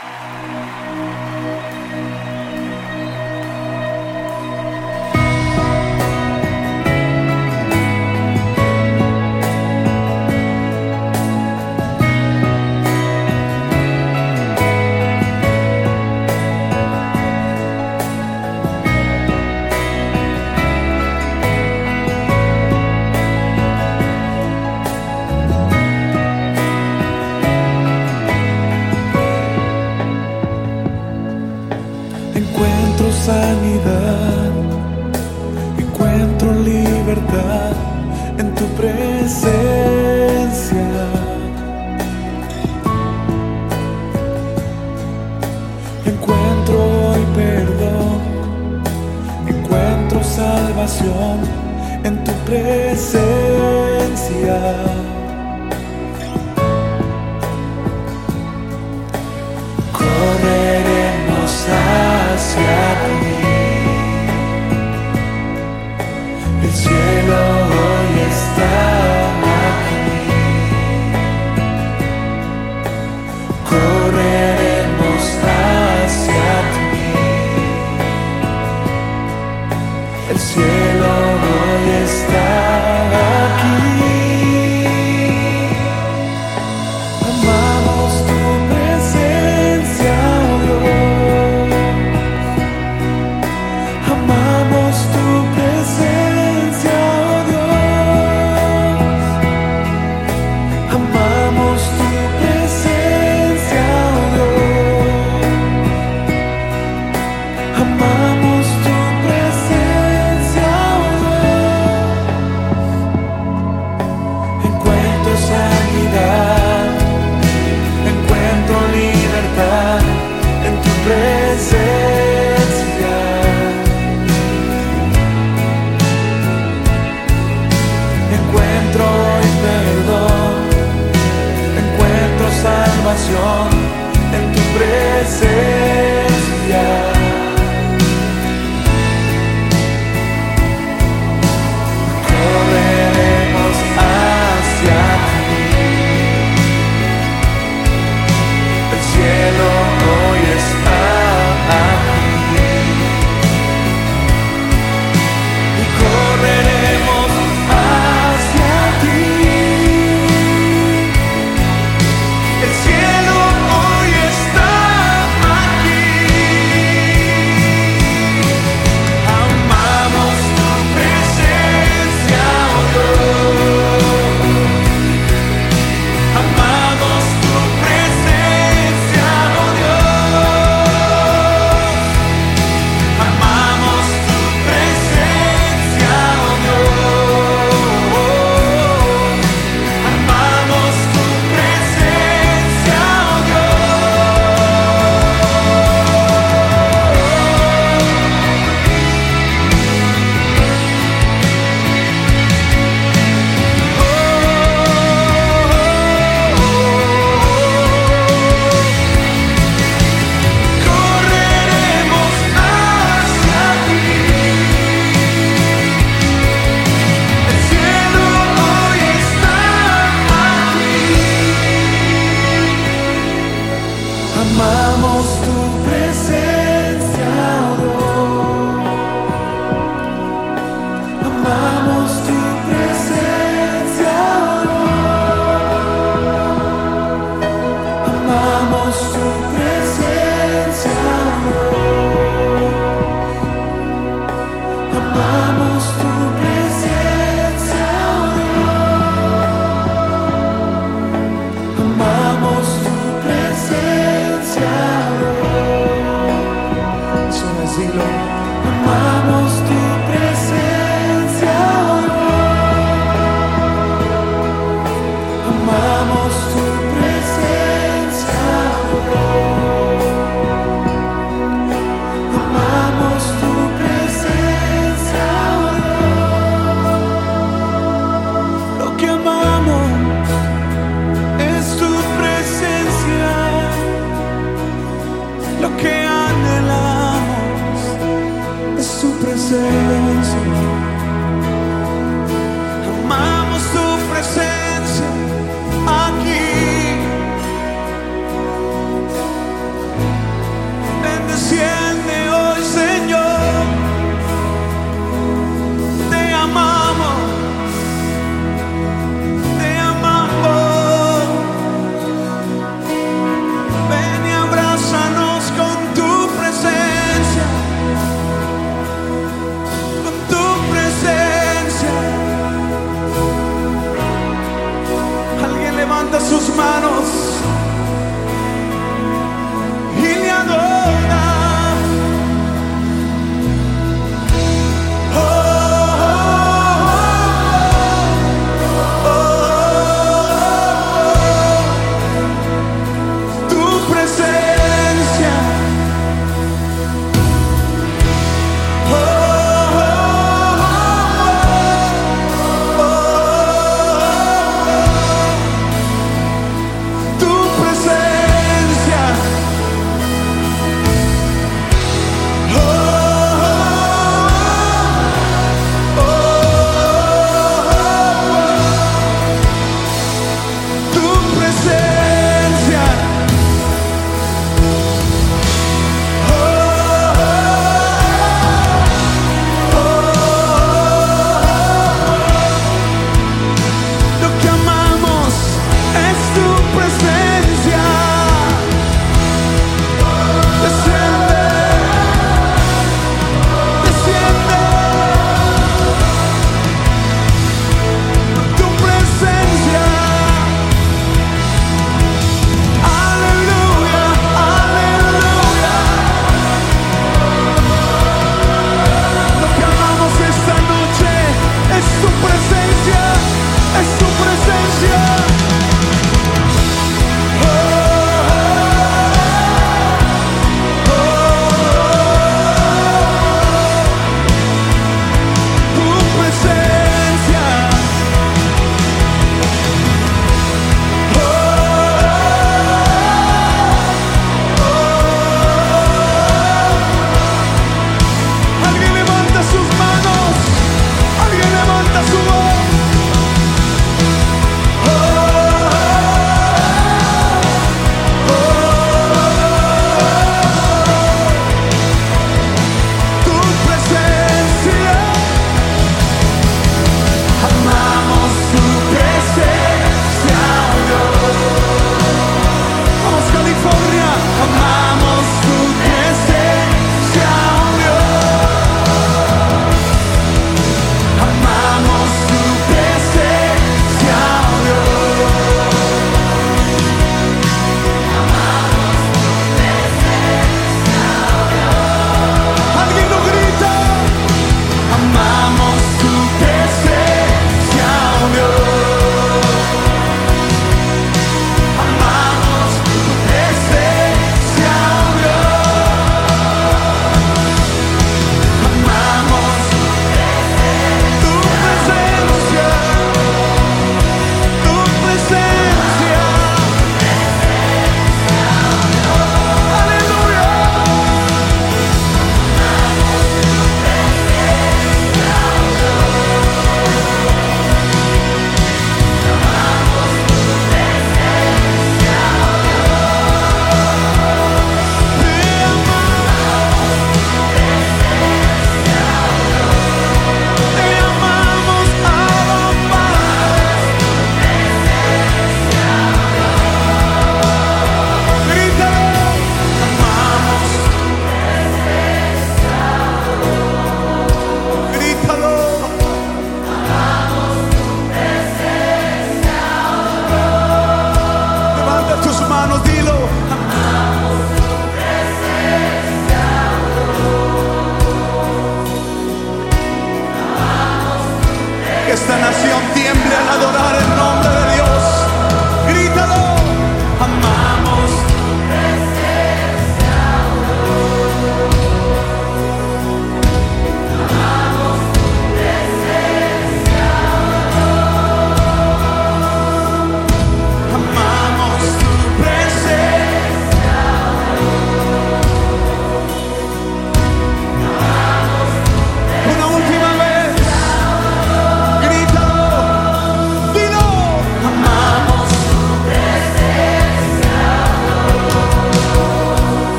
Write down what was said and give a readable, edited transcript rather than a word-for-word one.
Encuentro sanidad, encuentro libertad en tu presencia. Encuentro hoy perdón, encuentro salvación en tu presencia. Correremos hacia ti. El cielo hoy está aquí. Correremos hacia ti. El cielo hoy está aquí. Amamos tu presencia, oh Dios. Amamos tu presencia, oh Dios. Amamos tu presencia, oh Dios. Amamos tu presencia, oh Dios. Encuentro sanidad, encuentro libertad en tu presencia. Encuentro hoy perdón, encuentro salvación en tu presencia. Correremos hacia ti. El cielo hoy está aquí. Y correremos hacia ti. El cielo hoy está aquí. Amamos tu presencia, oh Dios. Amamos tu presencia, oh Dios. Amamos tu presencia, oh Dios. Amamos tu presencia, oh correremos hacia ti. El cielo hoy está aquí. Amamos tu presencia, oh Dios. Amamos tu presencia, oh Dios. Amamos tu presencia, oh Dios. Amamos tu presencia, oh Dios. Amamos tu presencia, oh Dios. Solo decirlo. Amamos tu presencia, oh Dios. Amamos tu presencia, oh Dios. Amamos tu presencia, oh Dios. Lo que amamos es tu presencia. Lo que anhelamos es tu presencia.